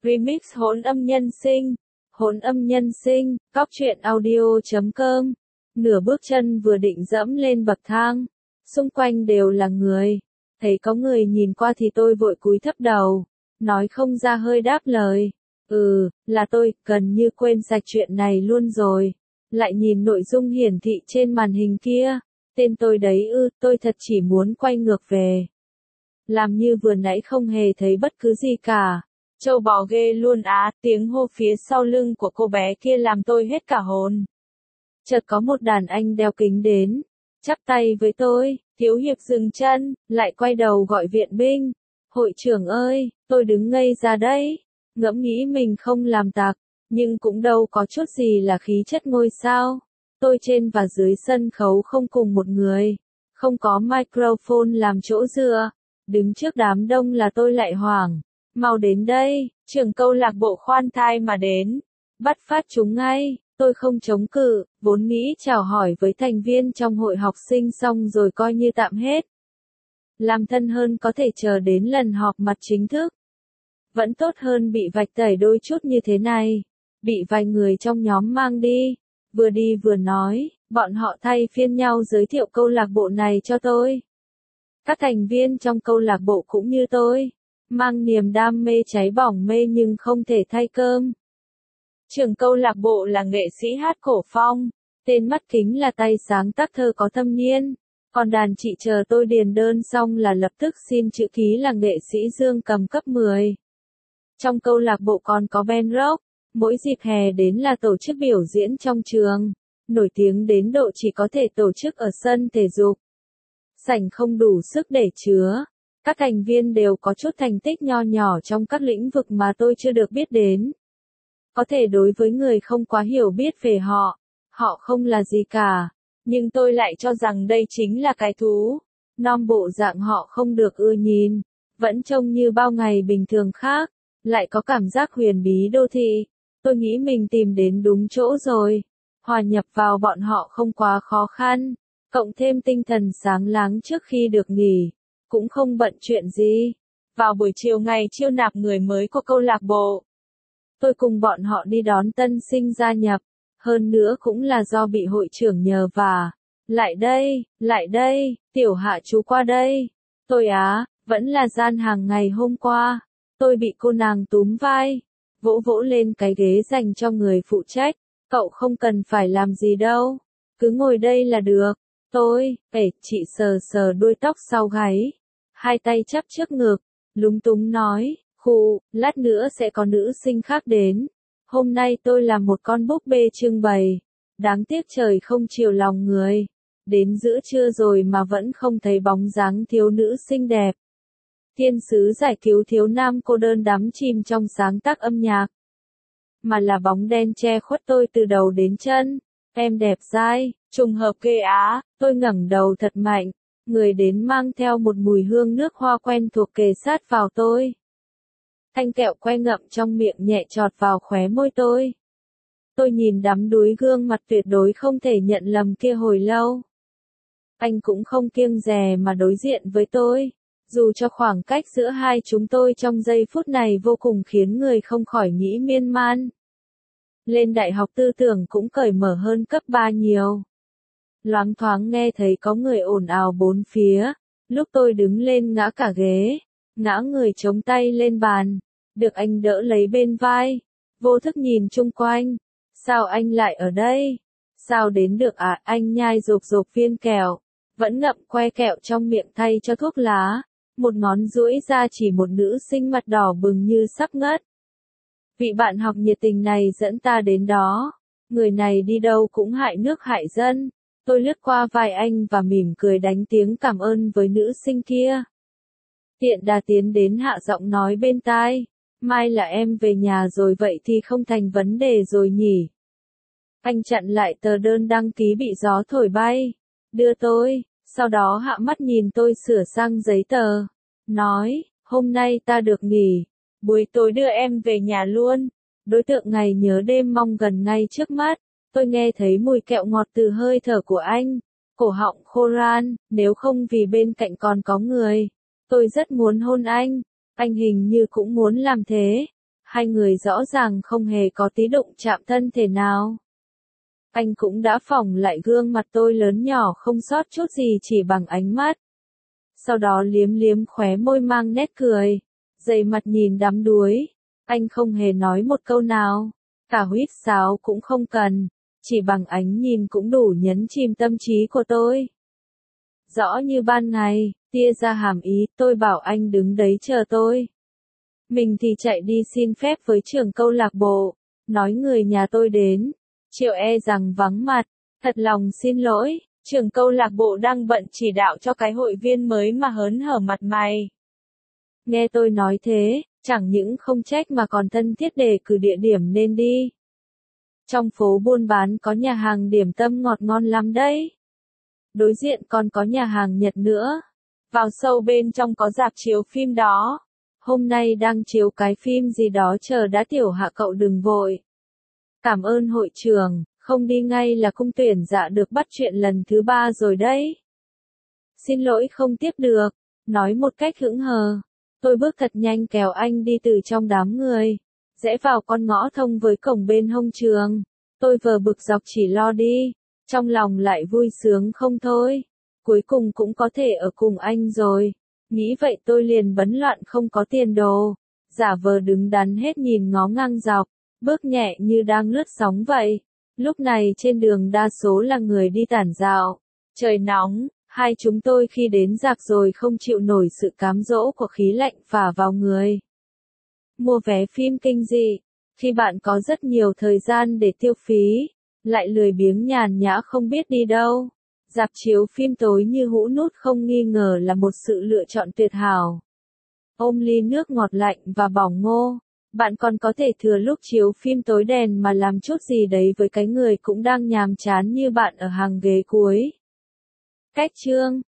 Remix hỗn âm nhân sinh. Hỗn âm nhân sinh, góc truyện audio.com. Nửa bước chân vừa định dẫm lên bậc thang, xung quanh đều là người. Thấy có người nhìn qua thì tôi vội cúi thấp đầu, nói không ra hơi đáp lời. Là tôi, gần như quên sạch chuyện này luôn rồi. Lại nhìn nội dung hiển thị trên màn hình kia. Tên tôi đấy tôi thật chỉ muốn quay ngược về. Làm như vừa nãy không hề thấy bất cứ gì cả. Châu bò ghê luôn á, tiếng hô phía sau lưng của cô bé kia làm tôi hết cả hồn. Chợt có một đàn anh đeo kính đến, chắp tay với tôi, thiếu hiệp dừng chân, lại quay đầu gọi viện binh. Hội trưởng ơi, tôi đứng ngây ra đấy, ngẫm nghĩ mình không làm tặc, nhưng cũng đâu có chút gì là khí chất ngôi sao. Tôi trên và dưới sân khấu không cùng một người, không có microphone làm chỗ dựa, đứng trước đám đông là tôi lại hoảng. Mau đến đây, trưởng câu lạc bộ khoan thai mà đến, bắt phát chúng ngay. Tôi không chống cự, vốn nghĩ chào hỏi với thành viên trong hội học sinh xong rồi coi như tạm hết. Làm thân hơn có thể chờ đến lần họp mặt chính thức. Vẫn tốt hơn bị vạch tẩy đôi chút như thế này. Bị vài người trong nhóm mang đi vừa nói, bọn họ thay phiên nhau giới thiệu câu lạc bộ này cho tôi. Các thành viên trong câu lạc bộ cũng như tôi, mang niềm đam mê cháy bỏng mê nhưng không thể thay cơm. Trưởng câu lạc bộ là nghệ sĩ hát cổ phong, tên mắt kính là tay sáng tác thơ có thâm niên, còn đàn chị chờ tôi điền đơn xong là lập tức xin chữ ký là nghệ sĩ dương cầm cấp 10. Trong câu lạc bộ còn có band rock, mỗi dịp hè đến là tổ chức biểu diễn trong trường, nổi tiếng đến độ chỉ có thể tổ chức ở sân thể dục. Sảnh không đủ sức để chứa, các thành viên đều có chút thành tích nho nhỏ trong các lĩnh vực mà tôi chưa được biết đến. Có thể đối với người không quá hiểu biết về họ không là gì cả, nhưng tôi lại cho rằng đây chính là cái thú. Nom bộ dạng họ không được ưa nhìn, vẫn trông như bao ngày bình thường khác, lại có cảm giác huyền bí đô thị. Tôi nghĩ mình tìm đến đúng chỗ rồi, hòa nhập vào bọn họ không quá khó khăn, cộng thêm tinh thần sáng láng trước khi được nghỉ, cũng không bận chuyện gì. Vào buổi chiều ngày chiêu nạp người mới của câu lạc bộ, tôi cùng bọn họ đi đón tân sinh gia nhập, hơn nữa cũng là do bị hội trưởng nhờ vả. Lại đây, tiểu hạ chú qua đây. Tôi vẫn là gian hàng ngày hôm qua. Tôi bị cô nàng túm vai, vỗ lên cái ghế dành cho người phụ trách. Cậu không cần phải làm gì đâu, cứ ngồi đây là được. Chị sờ đuôi tóc sau gáy, hai tay chắp trước ngực, lúng túng nói. Lát nữa sẽ có nữ sinh khác đến. Hôm nay tôi là một con búp bê trưng bày. Đáng tiếc trời không chiều lòng người. Đến giữa trưa rồi mà vẫn không thấy bóng dáng thiếu nữ xinh đẹp. Thiên sứ giải cứu thiếu nam cô đơn đắm chìm trong sáng tác âm nhạc. Mà là bóng đen che khuất tôi từ đầu đến chân. Em đẹp dai, trùng hợp ghê á. Tôi ngẩng đầu thật mạnh. Người đến mang theo một mùi hương nước hoa quen thuộc kề sát vào tôi. Thanh kẹo que ngậm trong miệng nhẹ chọt vào khóe môi tôi. Tôi nhìn đắm đuối gương mặt tuyệt đối không thể nhận lầm kia hồi lâu. Anh cũng không kiêng dè mà đối diện với tôi, dù cho khoảng cách giữa hai chúng tôi trong giây phút này vô cùng khiến người không khỏi nghĩ miên man. Lên đại học tư tưởng cũng cởi mở hơn cấp 3 nhiều. Loáng thoáng nghe thấy có người ồn ào bốn phía, lúc tôi đứng lên ngã cả ghế. Ngã người chống tay lên bàn, được anh đỡ lấy bên vai, vô thức nhìn chung quanh. Sao anh lại ở đây? Sao đến được anh nhai rộp viên kẹo, vẫn ngậm que kẹo trong miệng thay cho thuốc lá, một ngón duỗi ra chỉ một nữ sinh mặt đỏ bừng như sắp ngất. Vị bạn học nhiệt tình này dẫn ta đến đó, người này đi đâu cũng hại nước hại dân. Tôi lướt qua vai anh và mỉm cười đánh tiếng cảm ơn với nữ sinh kia. Tiện đà tiến đến hạ giọng nói bên tai, mai là em về nhà rồi vậy thì không thành vấn đề rồi nhỉ. Anh chặn lại tờ đơn đăng ký bị gió thổi bay, đưa tôi, sau đó hạ mắt nhìn tôi sửa sang giấy tờ, nói, hôm nay ta được nghỉ, buổi tối đưa em về nhà luôn. Đối tượng ngày nhớ đêm mong gần ngay trước mắt, tôi nghe thấy mùi kẹo ngọt từ hơi thở của anh, cổ họng khô ran, nếu không vì bên cạnh còn có người. Tôi rất muốn hôn anh hình như cũng muốn làm thế. Hai người rõ ràng không hề có tí đụng chạm thân thể nào. Anh cũng đã phỏng lại gương mặt tôi lớn nhỏ không sót chút gì chỉ bằng ánh mắt. Sau đó liếm liếm khóe môi mang nét cười, dày mặt nhìn đắm đuối. Anh không hề nói một câu nào, cả huýt sáo cũng không cần, chỉ bằng ánh nhìn cũng đủ nhấn chìm tâm trí của tôi. Rõ như ban ngày, tia ra hàm ý, tôi bảo anh đứng đấy chờ tôi. Mình thì chạy đi xin phép với trưởng câu lạc bộ, nói người nhà tôi đến. Triệu e rằng vắng mặt, thật lòng xin lỗi, trưởng câu lạc bộ đang bận chỉ đạo cho cái hội viên mới mà hớn hở mặt mày. Nghe tôi nói thế, chẳng những không trách mà còn thân thiết đề cử địa điểm nên đi. Trong phố buôn bán có nhà hàng điểm tâm ngọt ngon lắm đấy. Đối diện còn có nhà hàng Nhật nữa. Vào sâu bên trong có rạp chiếu phim đó. Hôm nay đang chiếu cái phim gì đó chờ đã tiểu hạ cậu đừng vội. Cảm ơn hội trưởng, không đi ngay là không tuyển dạ được bắt chuyện lần thứ 3 rồi đấy. Xin lỗi không tiếp được, nói một cách hững hờ. Tôi bước thật nhanh kéo anh đi từ trong đám người, rẽ vào con ngõ thông với cổng bên hông trường. Tôi vờ bực dọc chỉ lo đi, trong lòng lại vui sướng không thôi. Cuối cùng cũng có thể ở cùng anh rồi. Nghĩ vậy tôi liền bấn loạn không có tiền đồ, giả vờ đứng đắn hết nhìn ngó ngang dọc, bước nhẹ như đang lướt sóng vậy. Lúc này trên đường đa số là người đi tản dạo. Trời nóng, hai chúng tôi khi đến rạp rồi không chịu nổi sự cám dỗ của khí lạnh phả vào người. Mua vé phim kinh dị, khi bạn có rất nhiều thời gian để tiêu phí, lại lười biếng nhàn nhã không biết đi đâu. Rạp chiếu phim tối như hũ nút không nghi ngờ là một sự lựa chọn tuyệt hảo. Ôm ly nước ngọt lạnh và bỏng ngô, bạn còn có thể thừa lúc chiếu phim tối đèn mà làm chút gì đấy với cái người cũng đang nhàm chán như bạn ở hàng ghế cuối. Cách chương